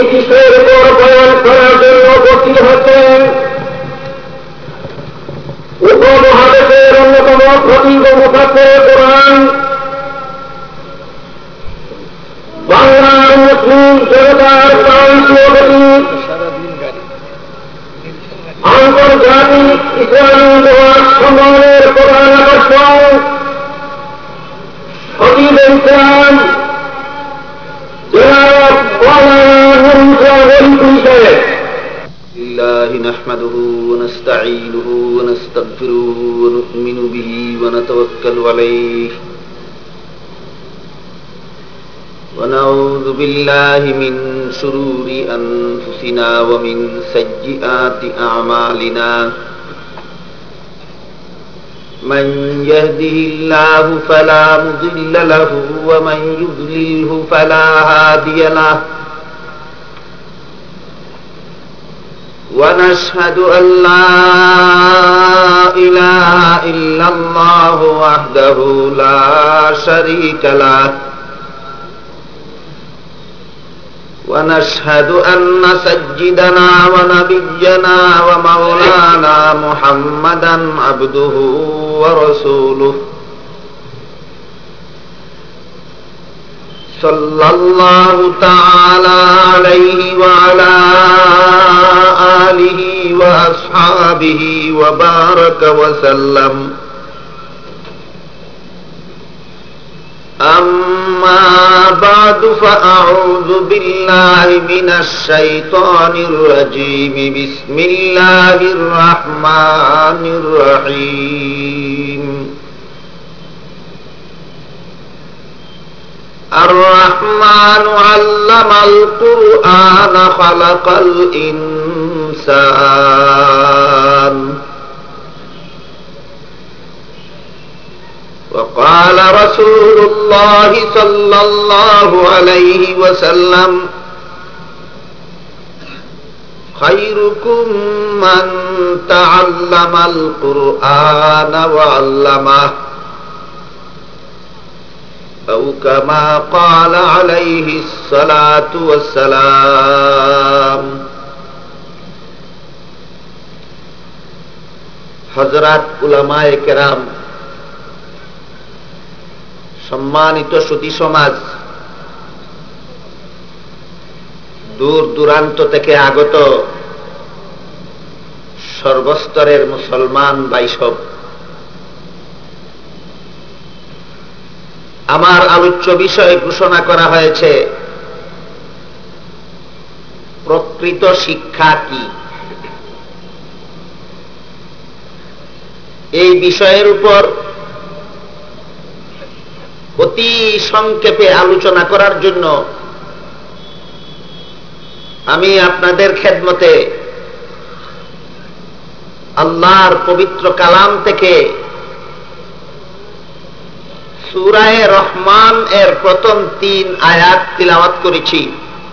বিষয়ের উপর বয়ান করার জন্য উপস্থিত হচ্ছেন উপমহাদেশের অন্যতম খতিব ও মুফাসসিরে কোরআন, বাংলার মুসলিম জনতার প্রাণপ্রিয় প্রতীক, আন্তর্জাতিক ইসলামী মহাসম্মেলনের প্রধান আকর্ষণ, খতিবে ইসলাম জনাব মাওলানা নুরুল ইসলাম ওলিপুর সাহেব। الله نحمده ونستعينه ونستغفره ونؤمن به ونتوكل عليه ونعوذ بالله من شرور أنفسنا ومن سيئات أعمالنا من يهده الله فلا مضل له ومن يضلله فلا هادي له ونشهد أن لا إله إلا الله وحده لا شريك له ونشهد أن سيدنا ونبينا ومولانا محمدا عبده ورسوله صلى الله تعالى عليه وعلى آله وأصحابه وبارك وسلم أما بعد فأعوذ بالله من الشيطان الرجيم بسم الله الرحمن الرحيم الرحمن علم القرآن خلق الإنسان وقال رسول الله صلى الله عليه وسلم خيركم من تعلم القرآن وعلمه أو كما قال عليه الصلاة والسلام হযরত উলামায়ে কেরাম, সম্মানিত সুধী সমাজ, দূর দূরান্ত থেকে আগত সর্বস্তরের মুসলমান ভাইসব, আমার আলোচ্য বিষয় ঘোষণা করা হয়েছে প্রকৃত শিক্ষা কি। এই বিষয়ের উপর অতি সংক্ষেপে আলোচনা করার জন্য আমি আপনাদের খেদমতে আল্লাহর পবিত্র কালাম থেকে সূরা রহমান এর প্রথম 3 আয়াত তিলাওয়াত করেছি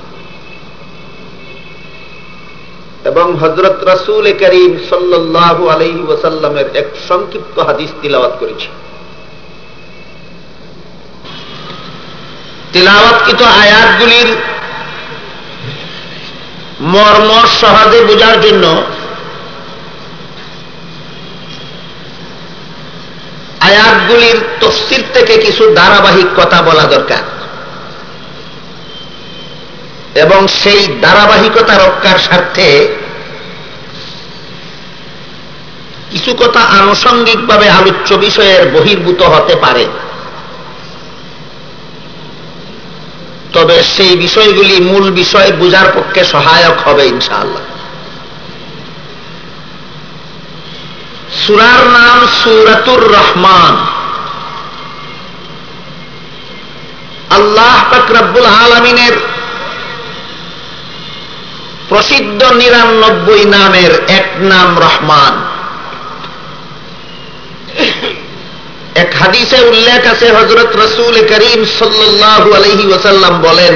এবং হযরত রাসূল করিম সাল্লাল্লাহু আলাইহি ওয়াসাল্লামের এক সংক্ষিপ্ত হাদিস তিলাওয়াত করেছি। তিলাওয়াতকৃত আয়াতগুলির মর্ম সহজে বোঝার জন্য আয়াতগুলির তাফসীর থেকে কিছু ধারাবাহিক কথা বলা দরকার এবং সেই ধারাবাহিকতা রক্ষার স্বার্থে কিছু কথা আনুষঙ্গিকভাবে আলোচ্য বিষয়ের বহির্ভূত হতে পারে, তবে সেই বিষয়গুলি মূল বিষয় বোঝার পক্ষে সহায়ক হবে ইনশাআল্লাহ। সূরার নাম সূরাতুর রহমান। আল্লাহ পাক রব্বুল আলামিনের প্রসিদ্ধ 99 নামের এক নাম রহমান। এক হাদিসে উল্লেখ আছে, হযরত রাসূল করিম সাল্লাল্লাহু আলাইহি ওয়াসাল্লাম বলেন,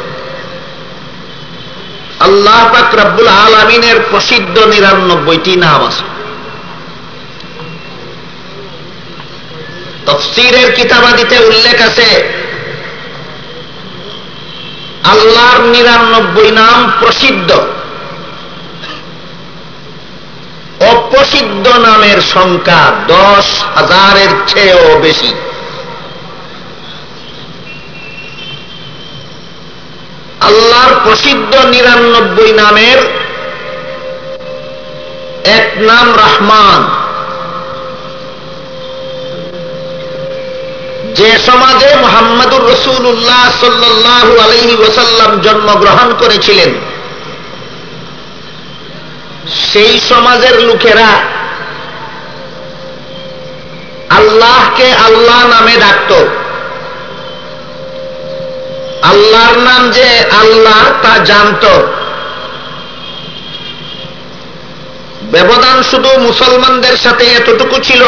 আল্লাহ পাক রব্বুল আলামিনের প্রসিদ্ধ 99টি নাম আছে। তাফসীরের কিতাবাদিতে উল্লেখ আছে আল্লাহর 99 নাম প্রসিদ্ধ, অপ্রসিদ্ধ নামের সংখ্যা 10,000-এর চেয়েও বেশি। আল্লাহর প্রসিদ্ধ 99 নামের এক নাম রহমান। যে সমাজে মুহাম্মদুর রাসূলুল্লাহ সাল্লাল্লাহু আলাইহি ওয়াসাল্লাম জন্মগ্রহণ করেছিলেন, সেই সমাজের লোকেরা আল্লাহকে আল্লাহ নামে ডাকত। আল্লাহর নাম যে আল্লাহ তা জানত। ব্যবধান শুধু মুসলমানদের সাথে এতটুকু ছিল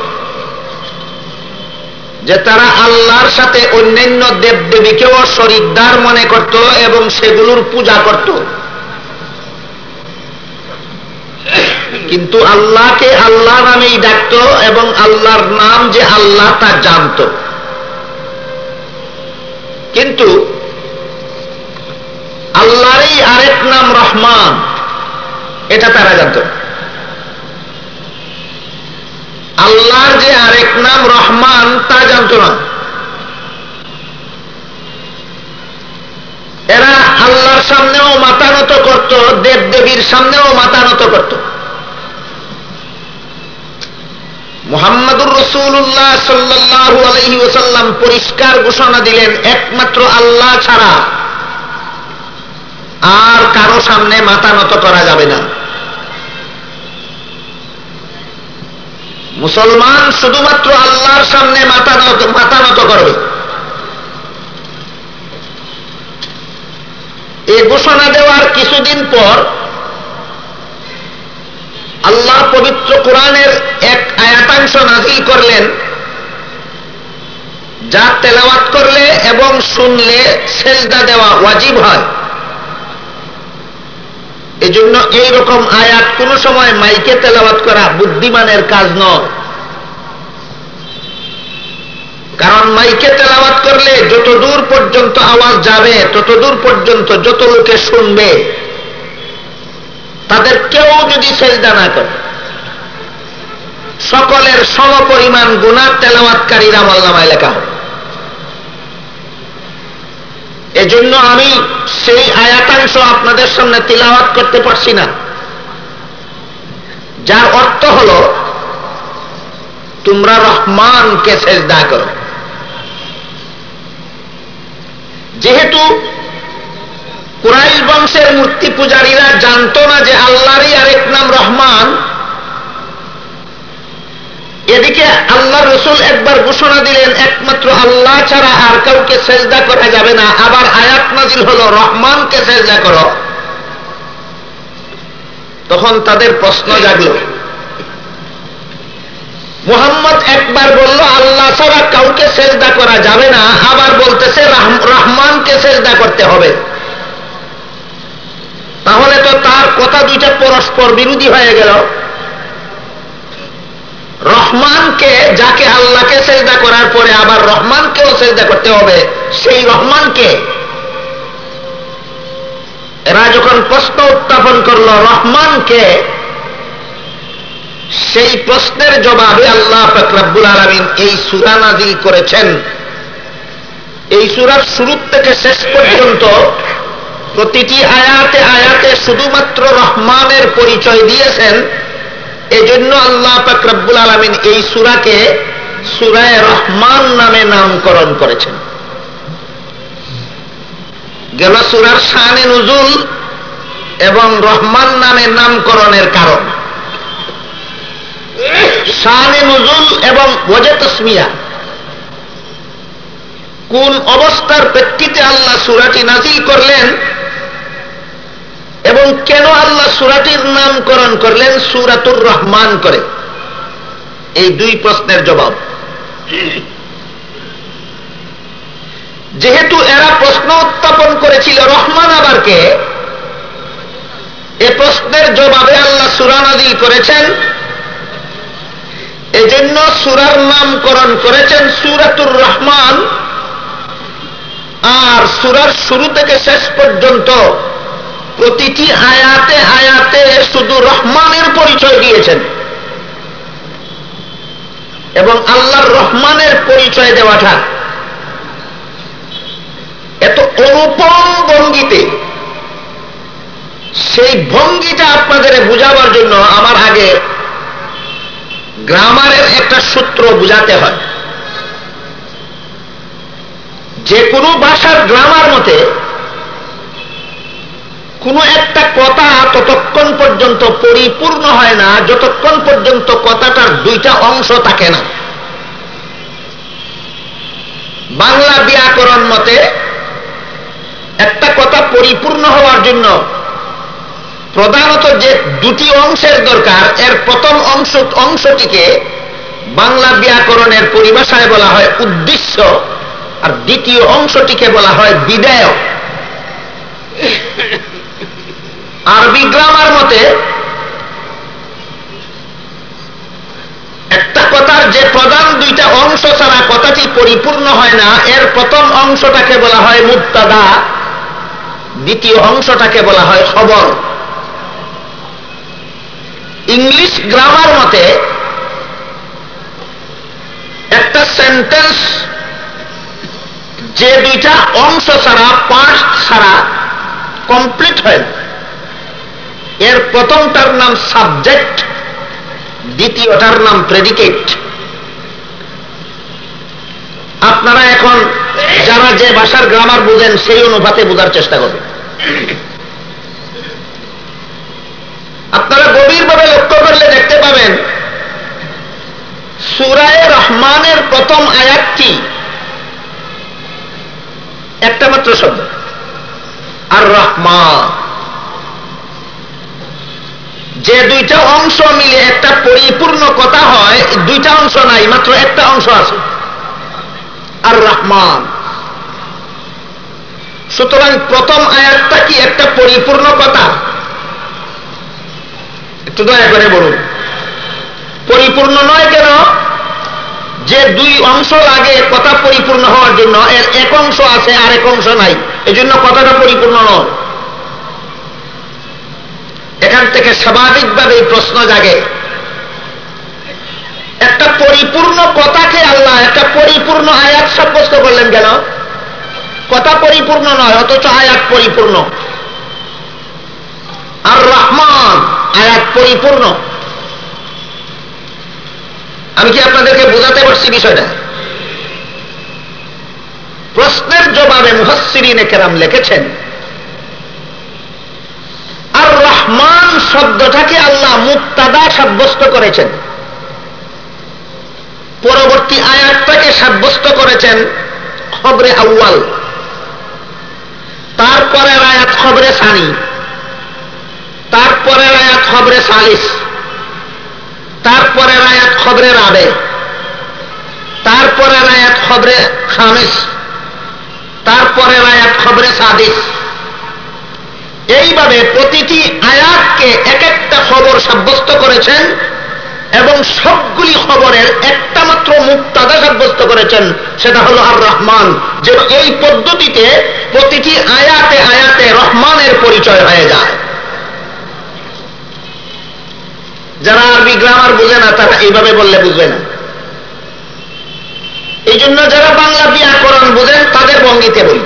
যে তারা আল্লাহর সাথে অন্যান্য দেবদেবীকেও শরীকদার মনে করত এবং সেগুলোর পূজা করত, কিন্তু আল্লাহকে আল্লাহ নামেই ডাকত এবং আল্লাহর নাম যে আল্লাহ তা জানত। কিন্তু আল্লাহরই আরেক নাম রহমান, এটা তারা জানত। আল্লাহর যে আরেক নাম রহমান তা জানত না। এরা আল্লাহর সামনেও মাথা নত করত, দেবদেবীর সামনেও মাথা নত করত। মুহাম্মদুর রাসূলুল্লাহ সাল্লাল্লাহু আলাইহি ওয়াসাল্লাম পরিষ্কার ঘোষণা দিলেন, একমাত্র আল্লাহ ছাড়া আর কারো সামনে মাথা নত করা যাবে না। মুসলমান শুধুমাত্র আল্লাহর সামনে মাথা নত করবে। এই ঘোষণা দেওয়ার কিছুদিন পর আল্লাহ পবিত্র কোরআনের এক আয়াতাংশ নাযিল করলেন, যা তেলাওয়াত করলে এবং শুনলে সেজদা দেওয়া ওয়াজিব হয়। এজন্য এইরকম আয়াত কোন সময় মাইকে তেলাওয়াত করা বুদ্ধিমানের কাজ নয়। কারণ মাইকে তেলাওয়াত করলে যত দূর পর্যন্ত আওয়াজ যাবে, তত দূর পর্যন্ত যত লোকে শুনবে, তাদের কেউ যদি সেজদা না করে, সকলের সমপরিমাণ গুনাহ তেলাওয়াতকারীর আমলনামায় লেখা হবে। এজন্য আমি সেই আয়াতাংশ আপনাদের সামনে তিলাওয়াত করতে পারছি না, যার অর্থ হলো তোমরা রহমানকে সেজদা করো। যেহেতু কুরাইশ বংশের মূর্তি পূজারীরা জানতো না যে আল্লাহরই আরেক নাম রহমান, এদিকে আল্লাহ রাসূল একবার ঘোষণা দিলেন একমাত্র আল্লাহ ছাড়া আর কাউকে সেজদা করা যাবে না, আবার আয়াত নাযিল হলো রহমানকে সেজদা করো। তখন তাদের প্রশ্ন জাগলো। মুহাম্মদ একবার বলল আল্লাহ ছাড়া কাউকে সেজদা করা যাবে না, আবার বলতেছে রহমানকে সেজদা করতে হবে। তাহলে তো তার কথা দুইটা পরস্পর বিরোধী হয়ে গেল। রহমানকে, যাকে আল্লাহকে সেজদা করার পরে আবার রহমানকেও সেজদা করতে হবে, সেই রহমানকে? এরা যখন প্রশ্ন উত্থাপন করলো রহমানকে, সেই প্রশ্নের জবাবে আল্লাহ পাক রব্বুল আলামিন এই সূরা নাযিল করেছেন। এই সূরার শুরু থেকে শেষ পর্যন্ত প্রতিটি আয়াতে আয়াতে শুধুমাত্র রহমানের পরিচয় দিয়েছেন। এজন্য আল্লাহ পাক রব্বুল আলামিন এই সূরাকে সূরা রহমান নামে নামকরণ করেছেন। গেল সূরার শানে নুজুল এবং রহমান নামে নামকরণের কারণ। শানে নুজুল এবং ওয়াজে তাসমিয়া, কোন অবস্থার প্রেক্ষিতে আল্লাহ সূরাটি নাযিল করলেন এবং কেন আল্লাহ সূরাটির নামকরণ করলেন সূরাতুর রহমান করে, এই দুই প্রশ্নের জবাব। যেহেতু এরা প্রশ্ন উত্থাপন করেছিল রহমান আবার কে, এ প্রশ্নের জবাবে আল্লাহ সূরা নাযিল করেছেন। এজন্য সূরার নামকরণ করেছেন সূরাতুর রহমান। আর সূরার শুরু থেকে শেষ পর্যন্ত প্রতিটি আয়াতে আয়াতে শুধু রহমানের পরিচয় দিয়েছেন, এবং আল্লাহর রহমানের পরিচয় দেওয়াটা এত অনুপম ভঙ্গিতে, সেই ভঙ্গিটা আপনাদের বুঝাবার জন্য আমার আগে গ্রামারের একটা সূত্র বুঝাতে হয়। যে কোনো ভাষার গ্রামার মতে কোনো একটা কথা ততক্ষণ পর্যন্ত পরিপূর্ণ হয় না যতক্ষণ পর্যন্ত কথাটার দুইটা অংশ থাকে না। বাংলা ব্যাকরণ মতে একটা কথা পরিপূর্ণ হওয়ার জন্য প্রধানত যে দুটি অংশের দরকার, এর প্রথম অংশটিকে বাংলা ব্যাকরণের পরিভাষায় বলা হয় উদ্দেশ্য, আর দ্বিতীয় অংশটিকে বলা হয় বিধেয়। আরবি গ্রামার মতে একটা কথার যে প্রধান দুইটা অংশ ছাড়া কথাটি পরিপূর্ণ হয় না, এর প্রথম অংশটাকে বলা হয় মুবতাদা, দ্বিতীয় অংশটাকে বলা হয় খবর। ইংলিশ গ্রামার মতে একটা সেন্টেন্স যে দুইটা অংশ ছাড়া, পার্ট ছাড়া কমপ্লিট হয় না, এর প্রথমটার নাম সাবজেক্ট, দ্বিতীয়টার নাম প্রেডিকেট। আপনারা এখন যারা যে ভাষার গ্রামার বুঝেন সেই অনুপাতে বোঝার চেষ্টা করবেন। আপনারা গভীরভাবে লক্ষ্য করলে দেখতে পাবেন সূরা রহমানের প্রথম আয়াতটি একটা মাত্র শব্দ, আর রহমান। যে দুইটা অংশ মিলে একটা পরিপূর্ণ কথা হয়, দুইটা অংশ নাই, মাত্র একটা অংশ আছে, আর রহমান। সুতরাং প্রথম আয়াতটা কি একটা পরিপূর্ণ কথা? একটু দয়া করে বলুন, পরিপূর্ণ নয় কেন? যে দুই অংশ লাগে কথা পরিপূর্ণ হওয়ার জন্য, এর এক অংশ আছে আর এক অংশ নাই, এজন্য কথাটা পরিপূর্ণ নয়। এখান থেকে স্বাভাবিকভাবে প্রশ্ন জাগে, একটা পরিপূর্ণ কথাকে আল্লাহ একটা পরিপূর্ণ আয়াত সাব্যস্ত করলেন কেন? কথা পরিপূর্ণ নয় অথচ আয়াত পরিপূর্ণ, আর রহমান আয়াত পরিপূর্ণ। আমি কি আপনাদেরকে বোঝাতে পারছি বিষয়টা? প্রশ্নের জবাবে মুফাসসিরিনে কেরাম লিখেছেন, আর রহমান শব্দটাকে আল্লাহ মুবতাদা সাব্যস্ত করেছেন, পরবর্তী আয়াতটাকে সাব্যস্ত করেছেন খবরে আউয়াল, তারপরের আয়াত খবরে সানি, তারপরের আয়াত খবরে সালিস, তারপরের আয়াত খবরে রাবে, তারপরের আয়াত খবরে খামিস, তারপরের আয়াত খবরে সাদিস। এইভাবে প্রতিটি আয়াতকে এক একটা খবর সাব্যস্ত করেছেন এবং সবগুলি খবরের একটা মাত্র মুবতাদা সাব্যস্ত করেছেন, সেটা হলো আর রহমান। যে এই পদ্ধতিতে প্রতিটি আয়াতে আয়াতে রহমানের পরিচয় হয়ে যায়। যারা আরবি গ্রামার বুঝে না তারা এইভাবে বললে বুঝবে না। এই জন্য যারা বাংলা ব্যাকরণ বুঝেন তাদের ভঙ্গিতে বলি।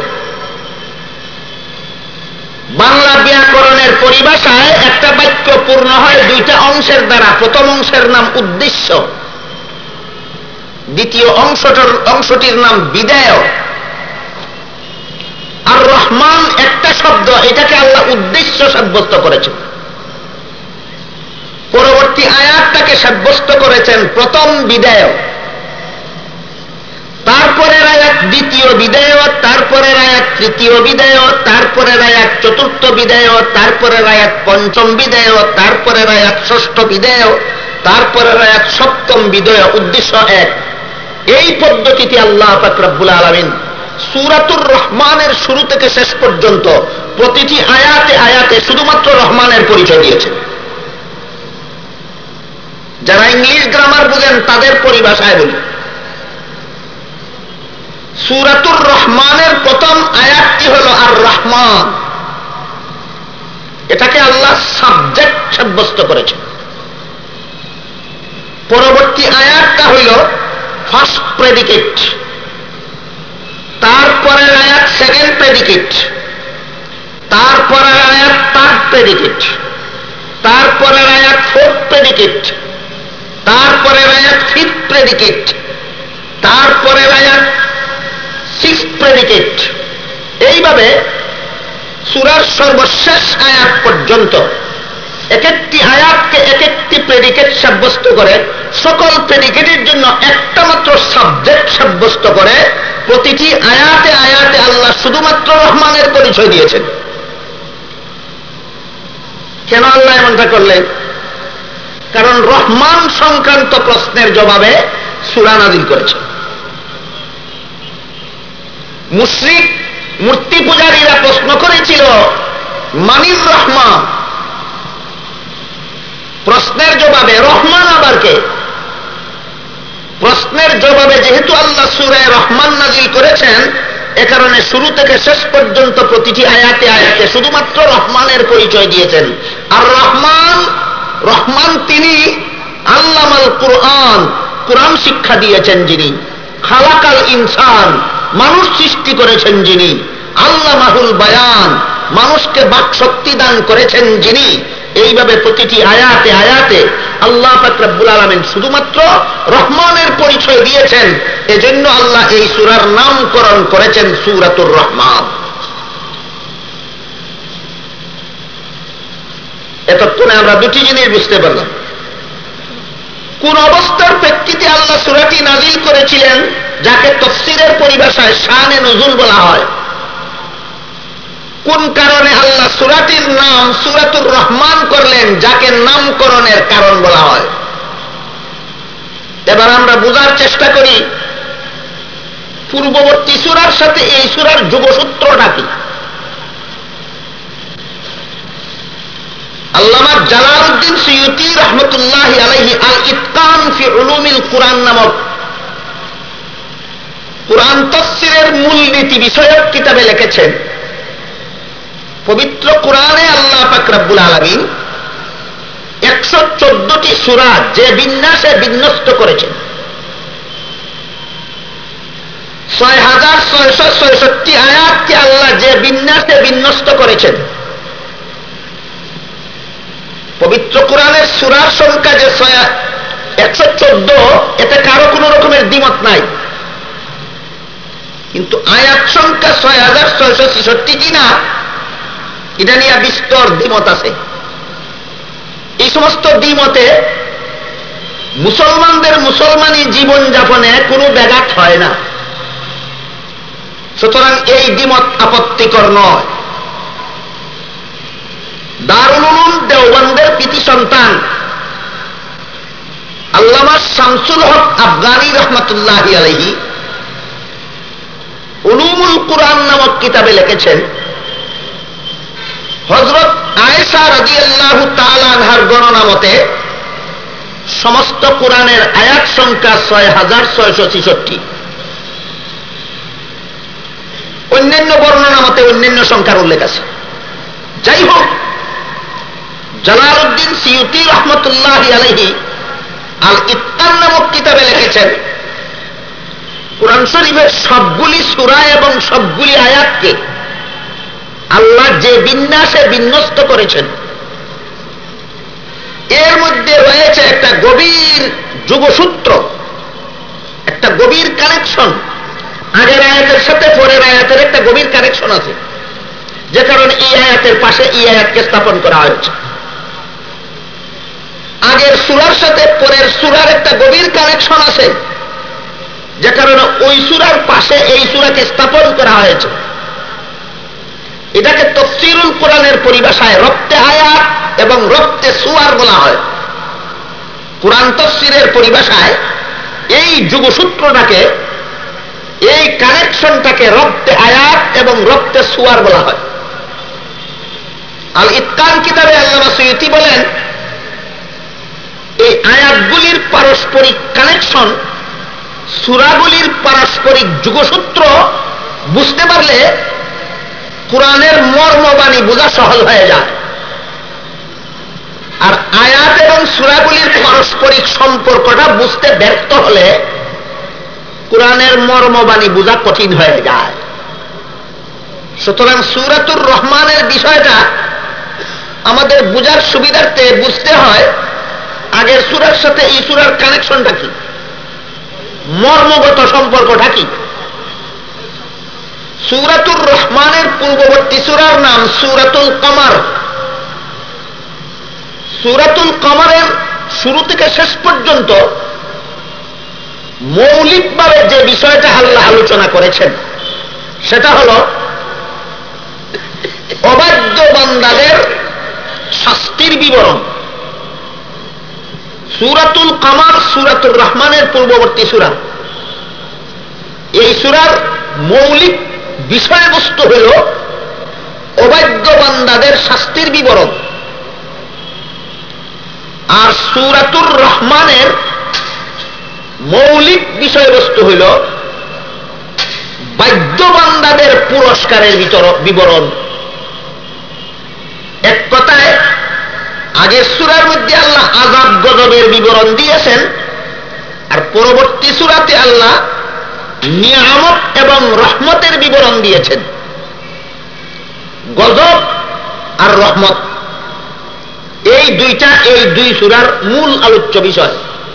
বাংলা ব্যাকরণের পরিভাষায় একটা বাক্য পূর্ণ হয় দুইটা অংশের দ্বারা। প্রথম অংশের নাম উদ্দেশ্য, দ্বিতীয় অংশটির নাম বিধেয়। আর রহমান একটা শব্দ, এটাকে আল্লাহ উদ্দেশ্য সাব্যস্ত করেছেন। পরবর্তী আয়াতটাকে সাব্যস্ত করেছেন প্রথম বিধেয়, তারপরের আয়াত দ্বিতীয় বিধেয়, তারপরের আয়াত তৃতীয় বিধেয়, তারপরের আয়াত চতুর্থ বিধেয়, তারপরের আয়াত পঞ্চম বিধেয়, তারপরের আয়াত ষষ্ঠ বিধেয়, তারপরের আয়াত সপ্তম বিধেয়। উদ্দেশ্য এক। এই পদ্ধতিতে আল্লাহ পাক রব্বুল আলামিন সূরাতুর রহমানের শুরু থেকে শেষ পর্যন্ত প্রতিটি আয়াতে আয়াতে শুধুমাত্র রহমানের পরিচয় দিয়েছেন। যারা ইংলিশ গ্রামার বুঝেন তাদের পরিভাষায় বলি, সূরাতুর রহমানের প্রথম আয়াতটি হলো আর রহমান, এটাকে আল্লাহ সাবজেক্ট সাব্যস্ত করেছেন। পরবর্তী আয়াতটা হইল ফার্স্ট প্রেডিকেট, তারপরের আয়াত সেকেন্ড প্রেডিকেট, তারপরের আয়াত থার্ড প্রেডিকেট, তারপরের আয়াত ফোর্থ প্রেডিকেট, তারপরের আয়াত ফিফথ প্রেডিকেট, তারপরের আয়াত সিক্সথ প্রেডিকেট। এইভাবে সূরার সর্বশেষ আয়াত পর্যন্ত এক একটি আয়াতকে এক একটি প্রেডিকেট সাব্যস্ত করে, সকল প্রেডিকেটের জন্য একটা মাত্র সাবজেক্ট সাব্যস্ত করে। প্রতিটি আয়াতে আয়াতে আল্লাহ শুধুমাত্র রহমানের পরিচয় দিয়েছেন। কেন আল্লাহ এমনটা করলেন? কারণ রহমান সংক্রান্ত প্রশ্নের জবাবে সূরা নাযিল করেছেন। মুশরিক মূর্তি পূজারীরা প্রশ্ন করেছিল মানির রহমান, প্রশ্নের জবাবে রহমান আবার কে? প্রশ্নের জবাবে যেহেতু আল্লাহ সূরা রহমান নাযিল করেছেন, এ কারণে শুরু থেকে শেষ পর্যন্ত প্রতিটি আয়াতে আয়াতে শুধুমাত্র রহমানের পরিচয় দিয়েছেন। আর রহমান, রহমান তিনি আল্লামাল কুরআন, কুরআন শিক্ষা দিয়েছেন যিনি, খালাকাল ইনসান, মানুষ সৃষ্টি করেছেন যিনি, আল্লামাহুল বায়ান, মানুষকে বাক শক্তি দান করেছেন যিনি। এইভাবে প্রতিটি আয়াতে আয়াতে আল্লাহ পাক রব্বুল আলামিন শুধুমাত্র রহমানের পরিচয় দিয়েছেন। এজন্য আল্লাহ এই সূরার নামকরণ করেছেন সূরাতুর রহমান। এতক্ষণে আমরা দুটি জিনিস বুঝতে পারলাম। কোন অবস্থার প্রেক্ষিতে আল্লাহ সূরাটি নাযিল করেছিলেন, যাকে তাফসীরের পরিভাষায় শানে নুজুল বলা হয়। কোন কারণে আল্লাহ সূরাটির নাম সূরাতুর রহমান করলেন, যাকে নামকরণের কারণ বলা হয়। এবার আমরা বোঝার চেষ্টা করি পূর্ববর্তী সূরার সাথে এই সূরার যোগসূত্রটা কি। আল্লামা জালালউদ্দিন সুয়ুতী রাহমাতুল্লাহি আলাইহি আল ইতকান ফি উলুমিল কুরআন নামক কুরআন তাফসীরের মূলনীতি বিষয়ক কিতাবে লিখেছেন, পবিত্র কুরআনে আল্লাহ পাক রব্বুল আলামিন 114টি সূরা যে বিন্যাসে বিন্যস্ত করেছেন, 6666 আয়াতকে আল্লাহ যে বিন্যাসে বিন্যস্ত করেছেন। পবিত্র কোরআনের সূরার সংখ্যা যে 114, এতে কারো কোনো রকমের দ্বিমত নাই, কিন্তু আয়াত সংখ্যা 6666 কিনা এটা নিয়ে বিস্তর দ্বিমত আছে। এই সমস্ত দ্বিমতে মুসলমানদের মুসলমানি জীবন যাপনে কোনো ব্যাঘাত হয় না। সুতরাং এই দ্বিমত আপত্তিকর নয়। দারুল উলুম দেওবন্দের কৃতি সন্তান আল্লামা শামসুল হক আফগানী রাহমাতুল্লাহি আলাইহি উলুমুল কুরআন নামক কিতাবে লিখেছেন, হযরত আয়েশা রাদিয়াল্লাহু তাআলা আনহার গণনা মতে সমস্ত কোরআনের আয়াত সংখ্যা 6666। অন্যান্য বর্ণনা মতে অন্যান্য সংখ্যার উল্লেখ আছে। যাই হোক, জালালউদ্দিন সুয়ুতী রাহমাতুল্লাহি আলাইহি আল ইতকান নামক কিতাবে লিখেছেন, কুরআন শরীফের সবগুলি সূরা এবং সবগুলি আয়াতকে আল্লাহ যে বিন্যাসে বিন্যস্ত করেছেন, এর মধ্যে রয়েছে একটা গভীর যোগসূত্র, একটা গভীর কানেকশন। আগের আয়াতের সাথে পরের আয়াতের একটা গভীর কানেকশন আছে, যে কারণে এই আয়াতের পাশে এই আয়াতকে স্থাপন করা হয়েছে। আগের সূরার সাথে পরের সূরার একটা গভীর কানেকশন আছে, যে কারণে ওই সূরার পাশে এই সূরাকে স্থাপন করা হয়েছে। এটাকে তাফসীরুল কোরআনের পরিভাষায় রপ্তে আয়াত এবং রপ্তে সূরা বলা হয়। কোরআন তাফসীরের পরিভাষায় এই যোগসূত্রটাকে, এই কানেকশনটাকে রপ্তে আয়াত এবং রপ্তে সূরা বলা হয়। আল ইতকান কিতাবে আল্লামা সুয়ুতী বলেন, এই আয়াতগুলির পারস্পরিক কানেকশন সূরাগুলির পারস্পরিক যুগসূত্র বুঝতে পারলে কোরআনের মর্মবাণী বোঝা সহজ হয়ে যায়। আর আয়াত এবং সূরাগুলির পারস্পরিক সম্পর্কটা বুঝতে ব্যর্থ হলে কোরআনের মর্মবাণী বোঝা কঠিন হয়ে যায়। সুতরাং সূরাতুর রহমানের বিষয়টা আমাদের বোঝার সুবিধার্থে বুঝতে হয় আগের সূরার সাথে এই সূরার কানেকশনটা কি, মর্মগত সম্পর্কটা কি। সূরাতুর রহমানের পূর্ববর্তী সূরার নাম সূরাতুল কমার। সূরাতুল কমারের শুরু থেকে শেষ পর্যন্ত মৌলিকভাবে যে বিষয়টা আল্লাহ আলোচনা করেছেন সেটা হলো অবাধ্য বান্দাদের শাস্তির বিবরণ। সূরাতুল কমার সূরাতুর রহমানের পূর্ববর্তী সূরা। এই সূরার মৌলিক বিষয়বস্তু হলো অবাধ্য বান্দাদের শাস্তির বিবরণ। আর সূরাতুর রহমানের মৌলিক বিষয়বস্তু হইল বাধ্য বান্দাদের পুরস্কারের বিবরণ। এক কথায় আগের সূরার মধ্যে আল্লাহ আযাব গজবের বিবরণ দিয়েছেন, আর পরবর্তী সূরাতে আল্লাহ নিয়ামত এবং রহমতের বিবরণ দিয়েছেন। গজব আর রহমত এই দুই সূরার মূল আলোচ্য বিষয়।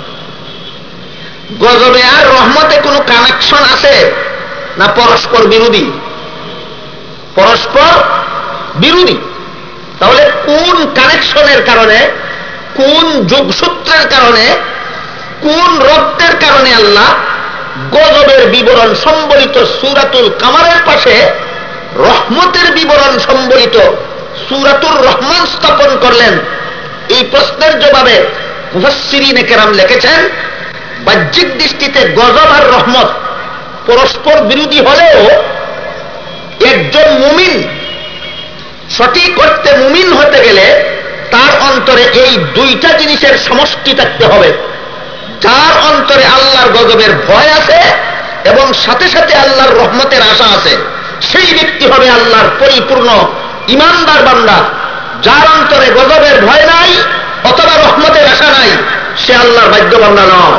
গজবে আর রহমতে কোনো কানেকশন আছে না পরস্পর বিরোধী? পরস্পর বিরোধী। তাহলে কোন কানেকশনের কারণে, কোন যোগসূত্রের কারণে, কোন রক্তের কারণে আল্লাহ গজবের বিবরণ সম্বলিত সূরাতুল কামারের পাশে রহমতের বিবরণ সম্বলিত সূরাতুর রহমান স্থাপন করলেন? এই প্রশ্নের জবাবে মুফাসসিরিনে কেরাম লিখেছেন, বাহ্যিক দৃষ্টিতে গজব আর রহমত পরস্পর বিরোধী হলেও একজন মুমিন সঠিক অর্থে মুমিন হতে গেলে তার অন্তরে এই দুইটা জিনিসের সমষ্টি থাকতে হবে। যার অন্তরে আল্লাহর গজবের ভয় আছে এবং সাথে সাথে আল্লাহর রহমতের আশা আছে, সেই ব্যক্তি হবে আল্লাহর পরিপূর্ণ ঈমানদার বান্দা। যার অন্তরে গজবের ভয় নাই অথবা রহমতের আশা নাই, সে আল্লাহর বাধ্য বান্দা নয়।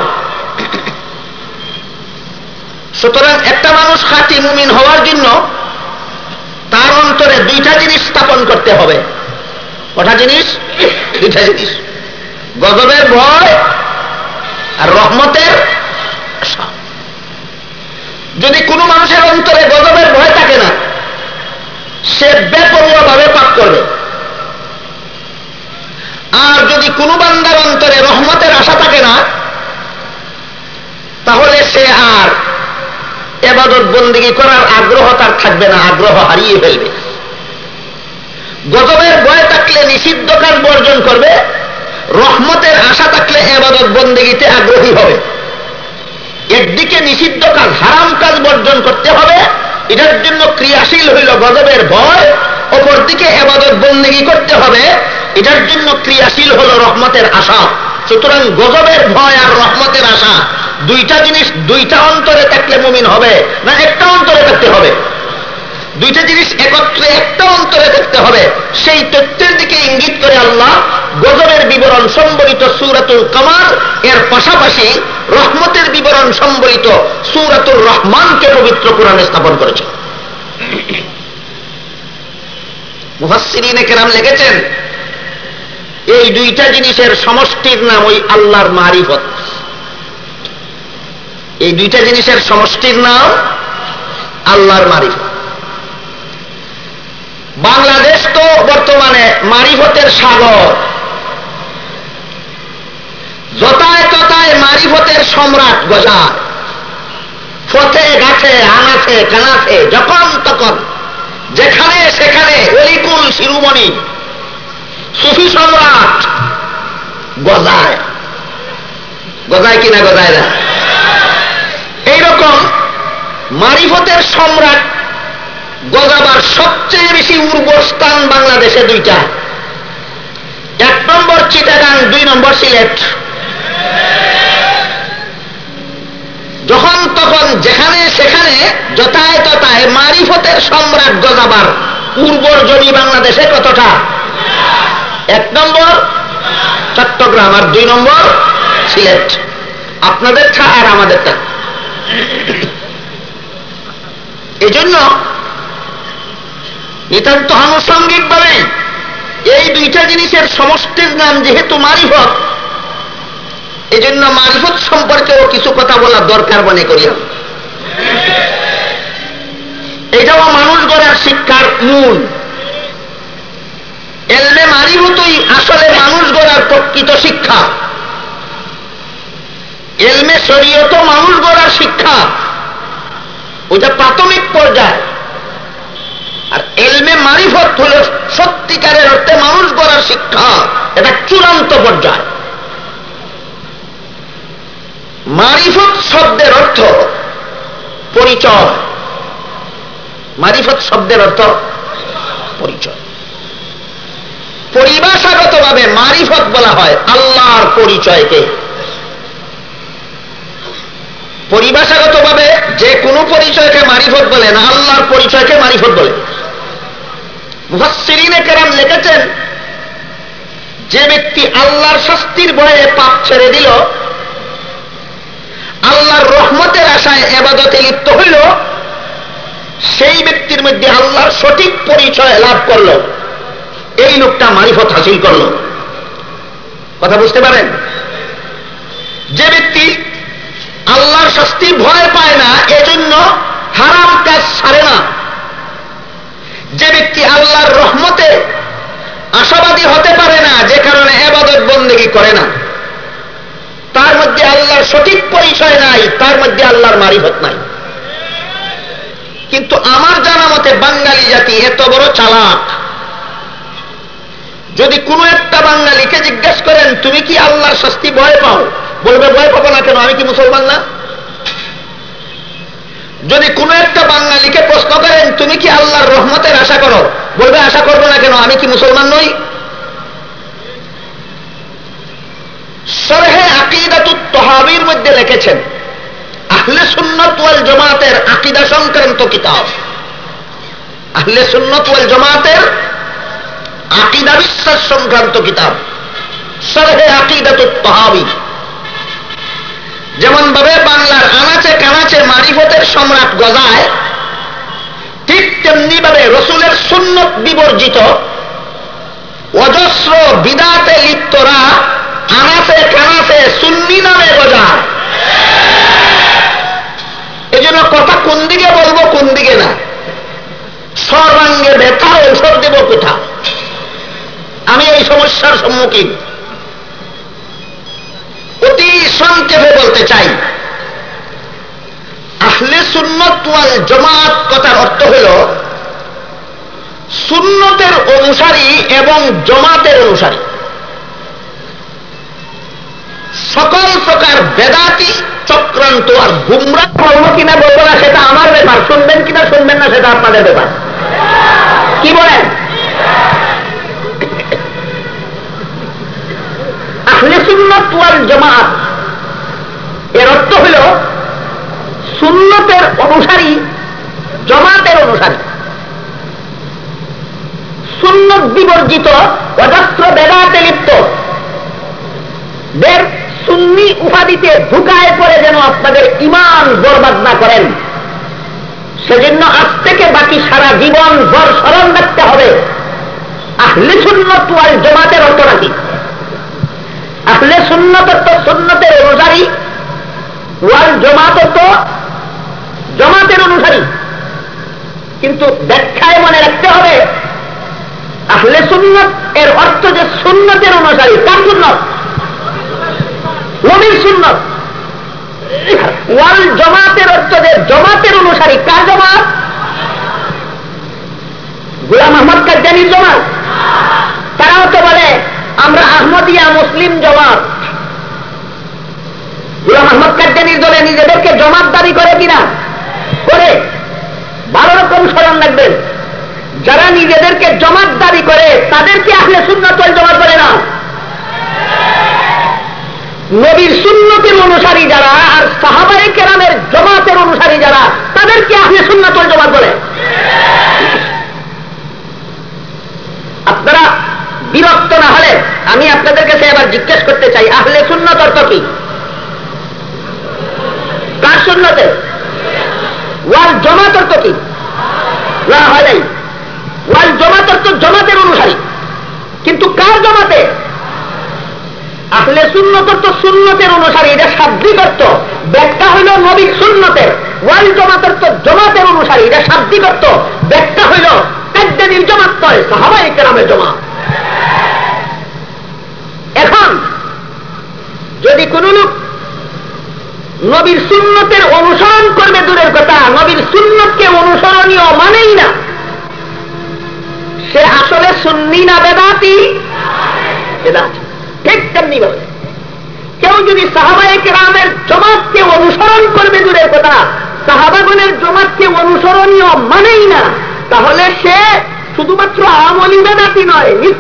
সুতরাং একটা মানুষ খাঁটি মুমিন হওয়ার জন্য তার অন্তরে দুইটা জিনিস স্থাপন করতে হবে। কটা জিনিস? দুইটা জিনিস, গজবের ভয় আর রহমতের আশা। যদি কোনো মানুষের অন্তরে গজবের ভয় থাকে না, সে বেপরোয়া ভাবে পাপ করবে। আর যদি কোনো বান্দার অন্তরে রহমতের আশা থাকে না, তাহলে সে আর ইবাদত বন্দেগী করার আগ্রহ তার থাকবে না, আগ্রহ হারিয়ে ফেলবে। গজবের ভয় থাকলে নিষিদ্ধ কাজ বর্জন করবে, রহমতের আশা থাকলে ইবাদত বন্দেগীতে আগ্রহী হবে। একদিকে নিষিদ্ধ কাজ, হারাম কাজ বর্জন করতে হবে, এটার জন্য ক্রিয়াশীল হইল গজবের ভয়। অপরদিকে ইবাদত বন্দেগী করতে হবে, এটার জন্য ক্রিয়াশীল হলো রহমতের আশা। সুতরাং গজবের ভয় আর রহমতের আশা দুইটা জিনিস দুইটা অন্তরে থাকলে মুমিন হবে না একটা অন্তরে থাকতে হবে? দুইটা জিনিস একত্রে একটা অন্তরে থাকতে হবে। সেই তথ্যের দিকে ইঙ্গিত করে আল্লাহ গজবের বিবরণ সম্বলিত সূরাতুল কামার এর পাশাপাশি রহমতের বিবরণ সম্বলিত সূরাতুর রহমানকে পবিত্র কোরআনে স্থাপন করেছেন। মুফাসসিরিনে কেরাম লিখেছেন, এই দুইটা জিনিসের সমষ্টির নাম ওই আল্লাহর মারিফত। এই দুইটা জিনিসের সমষ্টির নাম আল্লাহর মারিফত। বাংলাদেশ তো বর্তমানে মারিফতের সাগর, যথায় তথায় মারিফতের সম্রাট গজায়, পথে ঘাটে আনাচে কানাচে যখন তখন যেখানে সেখানে অলিকুল শিরোমণি সুফি সম্রাট গজায়। গজায় কিনা? গজায় না? এইরকম মারিফতের সম্রাট গজাবার সবচেয়ে বেশি উর্বর স্থান বাংলাদেশে দুইটা, 1 নম্বর চিটাগাং, 2 নম্বর সিলেট। যখন তখন যেখানে সেখানে যথায় তথায় মারিফতের সম্রাট গজাবার উর্বর জমি বাংলাদেশে কতটা? 1 নম্বর চট্টগ্রাম, আর 2 নম্বর সিলেট। আপনাদেরটা আর আমাদেরটা। এজন্য নিতান্ত আনুষঙ্গিক ভাবে এই দুইটা জিনিসের সমষ্টির নাম যেহেতু মারিফত, এজন্য মারিফত সম্পর্কেও কিছু কথা বলার দরকার মনে করি। এটাও মানুষ গড়ার শিক্ষার মূল। এলমে মারিফতই আসলে মানুষ গড়ার প্রকৃত শিক্ষা। এলমে শরীয়ত মানুষ গড়ার শিক্ষা, ওটা প্রাথমিক পর্যায়। আর এলমে মারিফত হলো সত্যিকারের অর্থে মানুষ গড়ার শিক্ষা, এটা চূড়ান্ত পর্যায়। মারিফত শব্দের অর্থ পরিচয়। মারিফত শব্দের অর্থ পরিচয়। পরিভাষাগতভাবে মারিফত বলা হয় আল্লাহর পরিচয়কে। পরিভাষাগতভাবে যে কোনো পরিচয়কে মারিফত বলে না, আল্লাহর পরিচয়কে মারিফত বলে। মুফাসসিরিনে কেরাম লিখেছেন, যে ব্যক্তি আল্লাহর শাস্তির ভয়ে পাপ ছেড়ে দিল, আল্লাহর রহমতের আশায় ইবাদতে লিপ্ত হইল, সেই ব্যক্তির মধ্যে আল্লাহর সঠিক পরিচয় লাভ করলো, এই লোকটা মারিফত হাসিল করলো। কথা বুঝতে পারেন? যে ব্যক্তি আল্লাহর শাস্তি ভয় পায় না, এজন্য হারাম কাজ ছাড়ে না, যে ব্যক্তি আল্লাহর রহমতে আশাবাদী হতে পারে না, যে কারণে ইবাদত বন্দেগী করে না, তার মধ্যে আল্লাহর সঠিক পরিচয় নাই, তার মধ্যে আল্লাহর মারিফত নাই। কিন্তু আমার জানা মতে বাঙালি জাতি এত বড় চালাক, যদি কোনো একটা বাঙালিকে জিজ্ঞেস করেন তুমি কি আল্লাহর শাস্তি ভয় পাও, বলবে ভয় পাবো না কেন, আমি কি মুসলমান না? যদি কোনো একটা বাঙালিকে প্রশ্ন করেন তুমি কি আল্লাহর রহমতের আশা করো, বলবে আশা করবো না কেন, আমি কি মুসলমান নই? শরহে আকীদাতুত তাহাবীর মধ্যে লিখেছেন, আহলে সুন্নাত ওয়াল জামাতের আকীদা সংক্রান্ত কিতাব, আহলে সুন্নাত ওয়াল জামাতের আকীদা বিশ্বাস সংক্রান্ত কিতাব শরহে আকীদাতুত তাহাবী। যেমন ভাবে বাংলার আনাচে কানাচে মারিফতের সম্রাট গজায়, ঠিক তেমনি ভাবে রাসূলের সুন্নাত বিবর্জিত অজস্র বিদআতে লিপ্তরা আনাচে কানাচে সুন্নি নামে গজায়। এজন্য কথা কোন দিকে বলবো কোন দিকে না, সর্বাঙ্গে ব্যথা ঔষধ দেব কোথা, আমি এই সমস্যার সম্মুখীন। অতি সংক্ষেপে বলতে চাই, আহলে সুন্নাত ওয়াল জামাত কথার অর্থ হলো সুন্নতের অনুসারী এবং জামাতের অনুসারী। সকল প্রকার বেদাতি চক্রান্ত আর গুমরাহ বলবো কিনা বলবো না সেটা আমার ব্যাপার, শুনবেন কিনা শুনবেন না সেটা আপনাদের ব্যাপার। কি বলেন? আহলে সুন্নাত ওয়াল জামাত এর অর্থ হল সুন্নতের অনুসারী, জামাতের অনুসারী। সুন্নত বিবর্জিত অজস্র বেদাতে লিপ্ত দের সুন্নি উপাধিতে ঢুকায় পড়ে যেন আপনাদের ঈমান বরবাদ না করেন, সেজন্য আজ থেকে বাকি সারা জীবন ভর স্মরণ রাখতে হবে আহলে সুন্নাত ওয়াল জামাতের অর্থ নাকি। আহলে সুন্নাত তো সুন্নতের অনুসারী, ওয়াল জামাত তো জামাতের অনুসারী। কিন্তু ব্যাখ্যায় মনে রাখতে হবে আহলে সুন্নাত এর অর্থ যে সুন্নতের অনুসারী। কার সুন্নাত? নবীর সুন্নাত। ওয়াল জামাতের অর্থ যে জামাতের অনুসারী। কার জামাত? গোলাম আহমদ কাদিয়ানীর জামাত। তারাও তো বলে আমরা আহমদিয়া মুসলিম জামাত। গোলাম আহমদ কাদিয়ানীর দলে নিজেদেরকে জামাত দাবি করে কিনা? করে। 12 রকম স্মরণ রাখবেন, যারা নিজেদেরকে জামাত দাবি করে তাদেরকে আহলে সুন্নাত ওয়াল জামাত বলে না। নবীর সুন্নতের অনুসারী যারা আর সাহাবায়ে কেরামের জামাতের অনুসারী যারা, তাদেরকে আহলে সুন্নাত ওয়াল জামাত বলে। আপনারা বিরক্ত না হলে আমি আপনাদের কাছে এবার জিজ্ঞেস করতে চাই, আহলে সুন্নাত অর্থ কি? কার সুন্নতে? ওয়াল জামাত অর্থ কি? না হয় নাই। ওয়াল জামাত অর্থ জামাতের অনুসারী, কিন্তু কার জামাতে? আহলে সুন্নাত অর্থ সুন্নতের অনুসারী, এটা শাব্দিক অর্থ। ব্যাখ্যা হইল নবীর সুন্নতের। ওয়াল জামাত অর্থ জামাতের অনুসারী, এটা শাব্দিক অর্থ। ব্যাখ্যা হইল কাদ্দানির জামাত নয়, সাহাবায়ে কেরামের জামাত। এখন যদি কোন লোক নবীর সুন্নতের অনুসরণ করবে দূরের কথা, নবীর সুন্নতকে অনুসরণীয় মানেই না, সে আসলে সুন্নি না বেদাতি? বেদাতি। ঠিক তেমনি ভাবে কেউ যদি সাহাবায়ে কেরামের জামাতকে অনুসরণ করবে দূরের কথা, সাহাবাগণের জামাতকে অনুসরণীয় মানেই না, তাহলে সে শুধুমাত্র আমলি বেদাতি নয়,